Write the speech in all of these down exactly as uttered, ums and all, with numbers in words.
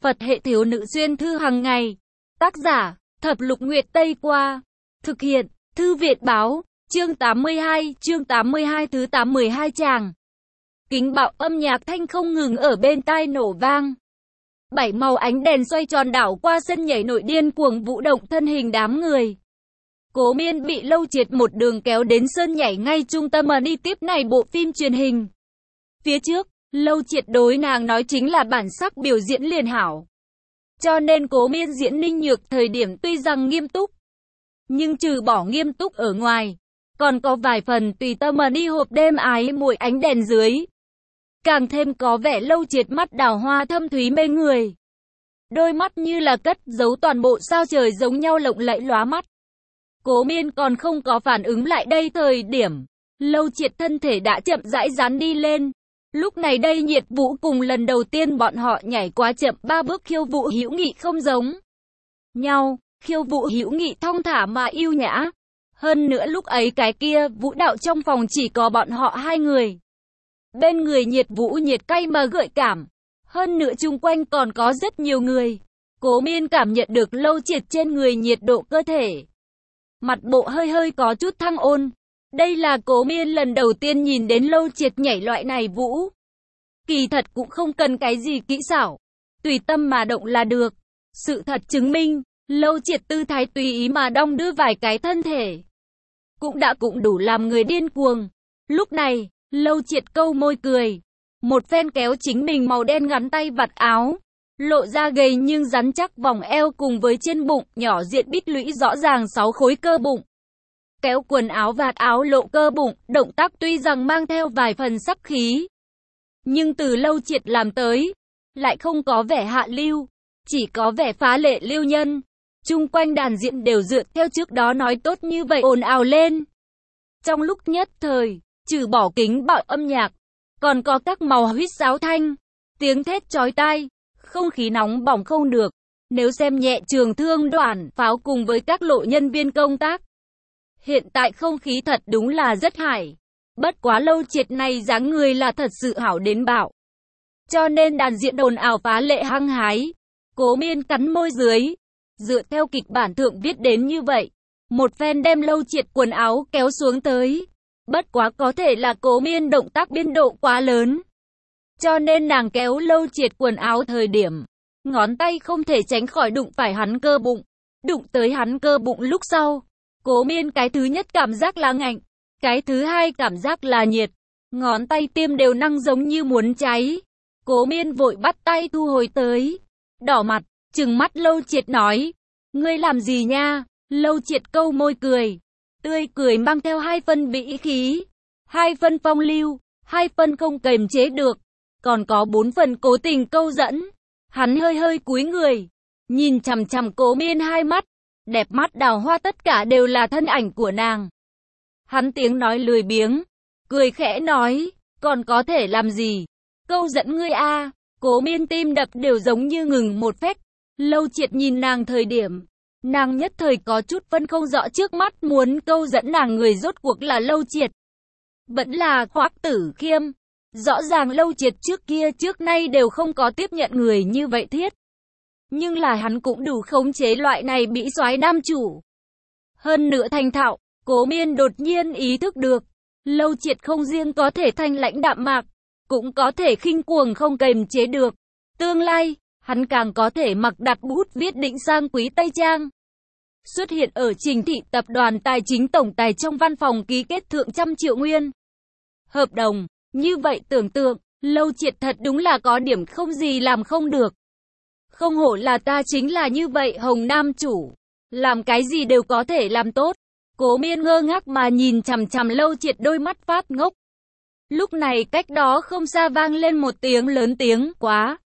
Phật hệ thiếu nữ xuyên thư hàng ngày. Tác giả, Thập Lục Nguyệt Tây Qua. Thực hiện, Thư Viện Báo, chương tám mươi hai, chương tám mươi hai thứ tám mươi hai tràng. Kính bạo âm nhạc thanh không ngừng ở bên tai nổ vang. Bảy màu ánh đèn xoay tròn đảo qua sân nhảy nội điên cuồng vũ động thân hình đám người. Cố Miên bị Lâu Triệt một đường kéo đến sân nhảy ngay trung tâm mà đi tiếp này bộ phim truyền hình. Phía trước, Lâu Triệt đối nàng nói chính là bản sắc biểu diễn liền hảo. Cho nên Cố Miên diễn Ninh Nhược thời điểm tuy rằng nghiêm túc, nhưng trừ bỏ nghiêm túc ở ngoài, còn có vài phần tùy tâm mà đi hộp đêm ái muội ánh đèn dưới. Càng thêm có vẻ Lâu Triệt mắt đào hoa thâm thúy mê người. Đôi mắt như là cất giấu toàn bộ sao trời giống nhau lộng lẫy lóa mắt. Cố Miên còn không có phản ứng lại đây thời điểm, Lâu Triệt thân thể đã chậm rãi dán đi lên. Lúc này đây Nhiệt Vũ cùng lần đầu tiên bọn họ nhảy quá chậm ba bước khiêu vũ hữu nghị không giống nhau, khiêu vũ hữu nghị thong thả mà yêu nhã. Hơn nữa lúc ấy cái kia vũ đạo trong phòng chỉ có bọn họ hai người. Bên người Nhiệt Vũ nhiệt cay mà gợi cảm. Hơn nữa chung quanh còn có rất nhiều người. Cố Miên cảm nhận được Lâu Triệt trên người nhiệt độ cơ thể. Mặt bộ hơi hơi có chút thăng ôn. Đây là Cố Miên lần đầu tiên nhìn đến Lâu Triệt nhảy loại này vũ. Kỳ thật cũng không cần cái gì kỹ xảo. Tùy tâm mà động là được. Sự thật chứng minh, Lâu Triệt tư thái tùy ý mà đong đưa vài cái thân thể. Cũng đã cũng đủ làm người điên cuồng. Lúc này, Lâu Triệt câu môi cười. Một phen kéo chính mình màu đen ngắn tay vạt áo. Lộ ra gầy nhưng rắn chắc vòng eo cùng với trên bụng nhỏ diện bít lũy rõ ràng sáu khối cơ bụng. Kéo quần áo vạt áo lộ cơ bụng, động tác tuy rằng mang theo vài phần sắc khí. Nhưng từ Lâu Triệt làm tới, lại không có vẻ hạ lưu, chỉ có vẻ phá lệ lưu nhân. Chung quanh đàn diễn đều dựa theo trước đó nói tốt như vậy ồn ào lên. Trong lúc nhất thời, trừ bỏ kính bạo âm nhạc, còn có các màu huýt sáo thanh, tiếng thét chói tai, không khí nóng bỏng không được. Nếu xem nhẹ trường thương đoàn, pháo cùng với các lộ nhân viên công tác. Hiện tại không khí thật đúng là rất hải. Bất quá Lâu Triệt này dáng người là thật sự hảo đến bạo. Cho nên đàn diễn đồn ảo phá lệ hăng hái. Cố Miên cắn môi dưới. Dựa theo kịch bản thượng viết đến như vậy. Một phen đem Lâu Triệt quần áo kéo xuống tới. Bất quá có thể là Cố Miên động tác biên độ quá lớn. Cho nên nàng kéo Lâu Triệt quần áo thời điểm. Ngón tay không thể tránh khỏi đụng phải hắn cơ bụng. Đụng tới hắn cơ bụng lúc sau. Cố Miên cái thứ nhất cảm giác là ngạnh. Cái thứ hai cảm giác là nhiệt. Ngón tay tiêm đều năng giống như muốn cháy. Cố Miên vội bắt tay thu hồi tới. Đỏ mặt, trừng mắt Lâu Triệt nói. Ngươi làm gì nha? Lâu Triệt câu môi cười. Tươi cười mang theo hai phân bĩ khí. Hai phân phong lưu. Hai phân không kềm chế được. Còn có bốn phần cố tình câu dẫn. Hắn hơi hơi cúi người. Nhìn chằm chằm Cố Miên hai mắt. Đẹp mắt đào hoa tất cả đều là thân ảnh của nàng. Hắn tiếng nói lười biếng. Cười khẽ nói. Còn có thể làm gì? Câu dẫn ngươi a à. Cố Miên tim đập đều giống như ngừng một phách. Lâu Triệt nhìn nàng thời điểm. Nàng nhất thời có chút phân không rõ trước mắt muốn câu dẫn nàng người rốt cuộc là Lâu Triệt. Vẫn là Hoắc Tử Khiêm. Rõ ràng Lâu Triệt trước kia trước nay đều không có tiếp nhận người như vậy thiết. Nhưng là hắn cũng đủ khống chế loại này bị soái nam chủ. Hơn nữa thành thạo, Cố Miên đột nhiên ý thức được. Lâu Triệt không riêng có thể thanh lãnh đạm mạc, cũng có thể khinh cuồng không kềm chế được. Tương lai, hắn càng có thể mặc đặt bút viết định sang quý Tây Trang. Xuất hiện ở Trình Thị tập đoàn tài chính tổng tài trong văn phòng ký kết thượng trăm triệu nguyên. Hợp đồng, như vậy tưởng tượng, Lâu Triệt thật đúng là có điểm không gì làm không được. Không hổ là ta chính là như vậy Hồng Nam chủ. Làm cái gì đều có thể làm tốt. Cố Miên ngơ ngác mà nhìn chằm chằm Lâu Triệt đôi mắt phát ngốc. Lúc này cách đó không xa vang lên một tiếng lớn tiếng quá.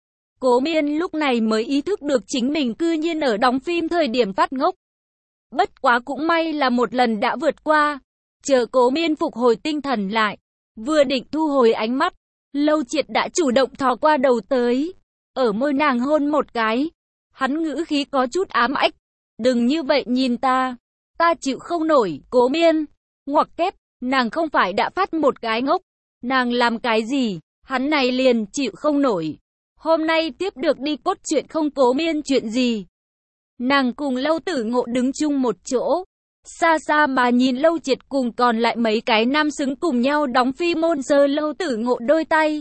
Cố Miên lúc này mới ý thức được chính mình cư nhiên ở đóng phim thời điểm phát ngốc. Bất quá cũng may là một lần đã vượt qua. Chờ Cố Miên phục hồi tinh thần lại. Vừa định thu hồi ánh mắt. Lâu Triệt đã chủ động thò qua đầu tới. Ở môi nàng hôn một cái. Hắn ngữ khí có chút ám ách. Đừng như vậy nhìn ta. Ta chịu không nổi, Cố Miên. Ngoặc kép, nàng không phải đã phát một cái ngốc. Nàng làm cái gì, hắn này liền chịu không nổi. Hôm nay tiếp được đi cốt truyện không Cố Miên chuyện gì. Nàng cùng Lâu Tử Ngộ đứng chung một chỗ. Xa xa mà nhìn Lâu Triệt cùng còn lại mấy cái nam xứng cùng nhau đóng phi môn giơ Lâu Tử Ngộ đôi tay.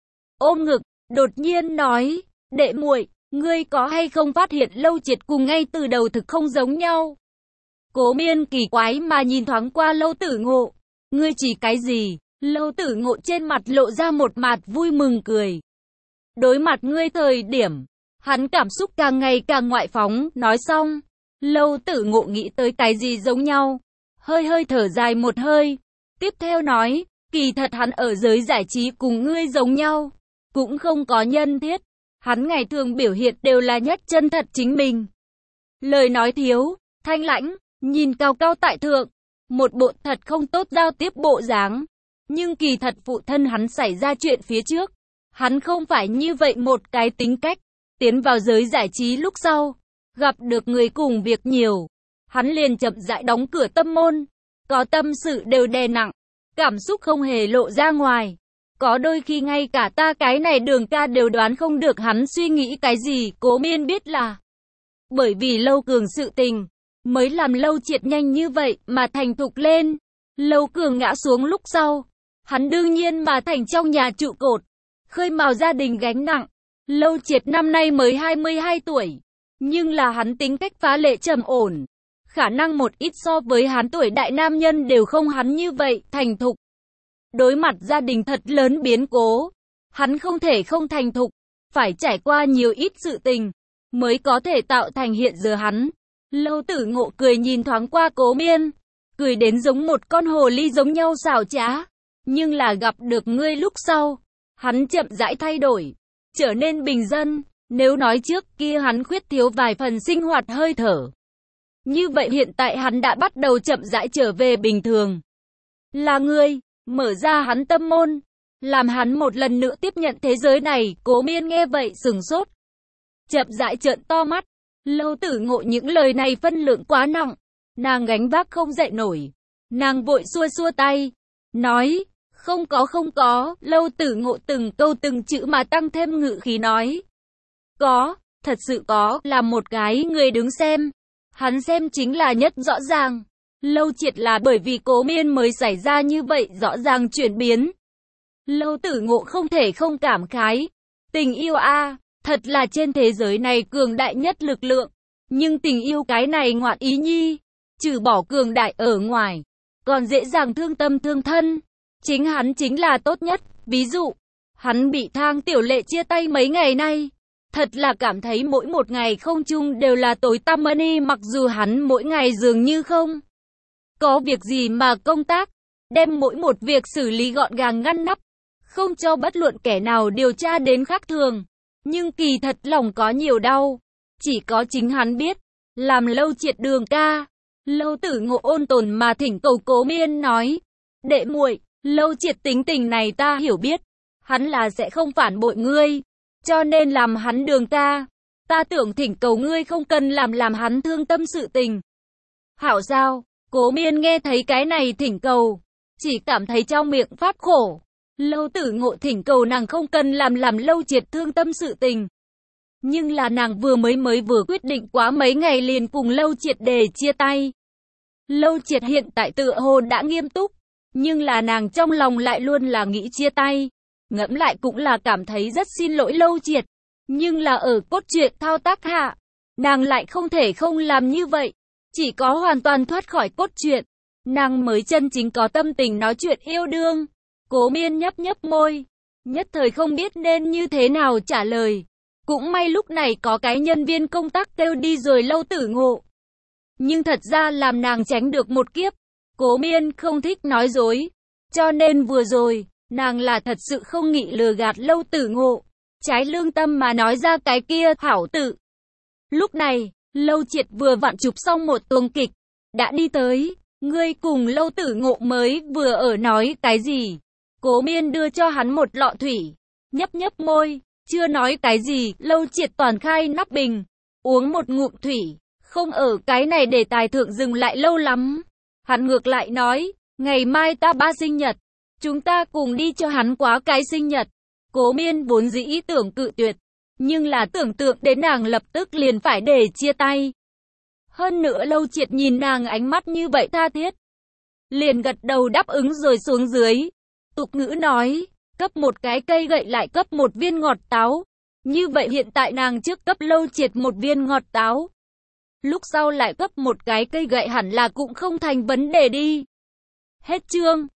Ôm ngực, đột nhiên nói, đệ muội, ngươi có hay không phát hiện Lâu Triệt cùng ngay từ đầu thực không giống nhau. Cố Miên kỳ quái mà nhìn thoáng qua Lâu Tử Ngộ. Ngươi chỉ cái gì? Lâu Tử Ngộ trên mặt lộ ra một mặt vui mừng cười. Đối mặt ngươi thời điểm, hắn cảm xúc càng ngày càng ngoại phóng, nói xong. Lâu Tử Ngộ nghĩ tới cái gì giống nhau. Hơi hơi thở dài một hơi. Tiếp theo nói, kỳ thật hắn ở giới giải trí cùng ngươi giống nhau. Cũng không có nhân thiết. Hắn ngày thường biểu hiện đều là nhất chân thật chính mình. Lời nói thiếu, thanh lãnh, nhìn cao cao tại thượng. Một bộ thật không tốt giao tiếp bộ dáng. Nhưng kỳ thật phụ thân hắn xảy ra chuyện phía trước. Hắn không phải như vậy một cái tính cách. Tiến vào giới giải trí lúc sau. Gặp được người cùng việc nhiều. Hắn liền chậm rãi đóng cửa tâm môn. Có tâm sự đều đè nặng. Cảm xúc không hề lộ ra ngoài. Có đôi khi ngay cả ta cái này Đường ca đều đoán không được hắn suy nghĩ cái gì. Cố Miên biết là bởi vì Lâu Cường sự tình mới làm Lâu Triệt nhanh như vậy mà thành thục lên. Lâu Cường ngã xuống lúc sau, hắn đương nhiên mà thành trong nhà trụ cột, khơi mào gia đình gánh nặng. Lâu Triệt năm nay mới hai mươi hai tuổi, nhưng là hắn tính cách phá lệ trầm ổn. Khả năng một ít so với hắn tuổi đại nam nhân đều không hắn như vậy thành thục. Đối mặt gia đình thật lớn biến cố, hắn không thể không thành thục, phải trải qua nhiều ít sự tình, mới có thể tạo thành hiện giờ hắn. Lâu Tử Ngộ cười nhìn thoáng qua Cố Miên, cười đến giống một con hồ ly giống nhau xảo trá. Nhưng là gặp được ngươi lúc sau, hắn chậm rãi thay đổi, trở nên bình dân. Nếu nói trước kia hắn khuyết thiếu vài phần sinh hoạt hơi thở, như vậy hiện tại hắn đã bắt đầu chậm rãi trở về bình thường. Là ngươi mở ra hắn tâm môn, làm hắn một lần nữa tiếp nhận thế giới này. Cố Miên nghe vậy sừng sốt, chậm rãi trợn to mắt. Lâu Tử Ngộ những lời này phân lượng quá nặng, nàng gánh vác không dậy nổi. Nàng vội xua xua tay, nói, không có không có. Lâu Tử Ngộ từng câu từng chữ mà tăng thêm ngự khí nói, có, thật sự có, là một cái người đứng xem. Hắn xem chính là nhất rõ ràng. Lâu Triệt là bởi vì Cố Miên mới xảy ra như vậy rõ ràng chuyển biến. Lâu Tử Ngộ không thể không cảm khái. Tình yêu a, thật là trên thế giới này cường đại nhất lực lượng. Nhưng tình yêu cái này ngoạn ý nhi, trừ bỏ cường đại ở ngoài, còn dễ dàng thương tâm thương thân. Chính hắn chính là tốt nhất. Ví dụ, hắn bị Thang Tiểu Lệ chia tay mấy ngày nay, thật là cảm thấy mỗi một ngày không chung đều là tối tăm money. Mặc dù hắn mỗi ngày dường như không có việc gì mà công tác, đem mỗi một việc xử lý gọn gàng ngăn nắp, không cho bất luận kẻ nào điều tra đến khác thường. Nhưng kỳ thật lòng có nhiều đau, chỉ có chính hắn biết. Làm Lâu Triệt Đường ca, Lâu Tử Ngộ ôn tồn mà thỉnh cầu Cố Miên nói, đệ muội, Lâu Triệt tính tình này ta hiểu biết, hắn là sẽ không phản bội ngươi, cho nên làm hắn Đường ca. Ta tưởng thỉnh cầu ngươi không cần làm làm hắn thương tâm sự tình. Hảo sao? Cố Miên nghe thấy cái này thỉnh cầu, chỉ cảm thấy trong miệng phát khổ. Lâu Tử Ngộ thỉnh cầu nàng không cần làm làm Lâu Triệt thương tâm sự tình. Nhưng là nàng vừa mới mới vừa quyết định quá mấy ngày liền cùng Lâu Triệt để chia tay. Lâu Triệt hiện tại tựa hồ đã nghiêm túc, nhưng là nàng trong lòng lại luôn là nghĩ chia tay. Ngẫm lại cũng là cảm thấy rất xin lỗi Lâu Triệt. Nhưng là ở cốt truyện thao tác hạ, nàng lại không thể không làm như vậy. Chỉ có hoàn toàn thoát khỏi cốt truyện, nàng mới chân chính có tâm tình nói chuyện yêu đương. Cố Miên nhấp nhấp môi, nhất thời không biết nên như thế nào trả lời. Cũng may lúc này có cái nhân viên công tác kêu đi rồi Lâu Tử Ngộ. Nhưng thật ra làm nàng tránh được một kiếp. Cố Miên không thích nói dối, cho nên vừa rồi, nàng là thật sự không nghĩ lừa gạt Lâu Tử Ngộ, trái lương tâm mà nói ra cái kia hảo tự. Lúc này, Lâu Triệt vừa vặn chụp xong một tuồng kịch, đã đi tới. Ngươi cùng Lâu Tử Ngộ mới vừa ở nói cái gì? Cố Miên đưa cho hắn một lọ thủy, nhấp nhấp môi, chưa nói cái gì. Lâu Triệt toàn khai nắp bình, uống một ngụm thủy, không ở cái này để tài thượng dừng lại lâu lắm. Hắn ngược lại nói, ngày mai ta ba sinh nhật, chúng ta cùng đi cho hắn quá cái sinh nhật. Cố Miên vốn dĩ ý tưởng cự tuyệt, Nhưng là tưởng tượng đến nàng lập tức liền phải để chia tay. Hơn nữa Lâu Triệt nhìn nàng ánh mắt như vậy tha thiết, liền gật đầu đáp ứng rồi xuống dưới. Tục ngữ nói, cấp một cái cây gậy lại cấp một viên ngọt táo. Như vậy hiện tại nàng trước cấp Lâu Triệt một viên ngọt táo, lúc sau lại cấp một cái cây gậy hẳn là cũng không thành vấn đề đi. Hết chương.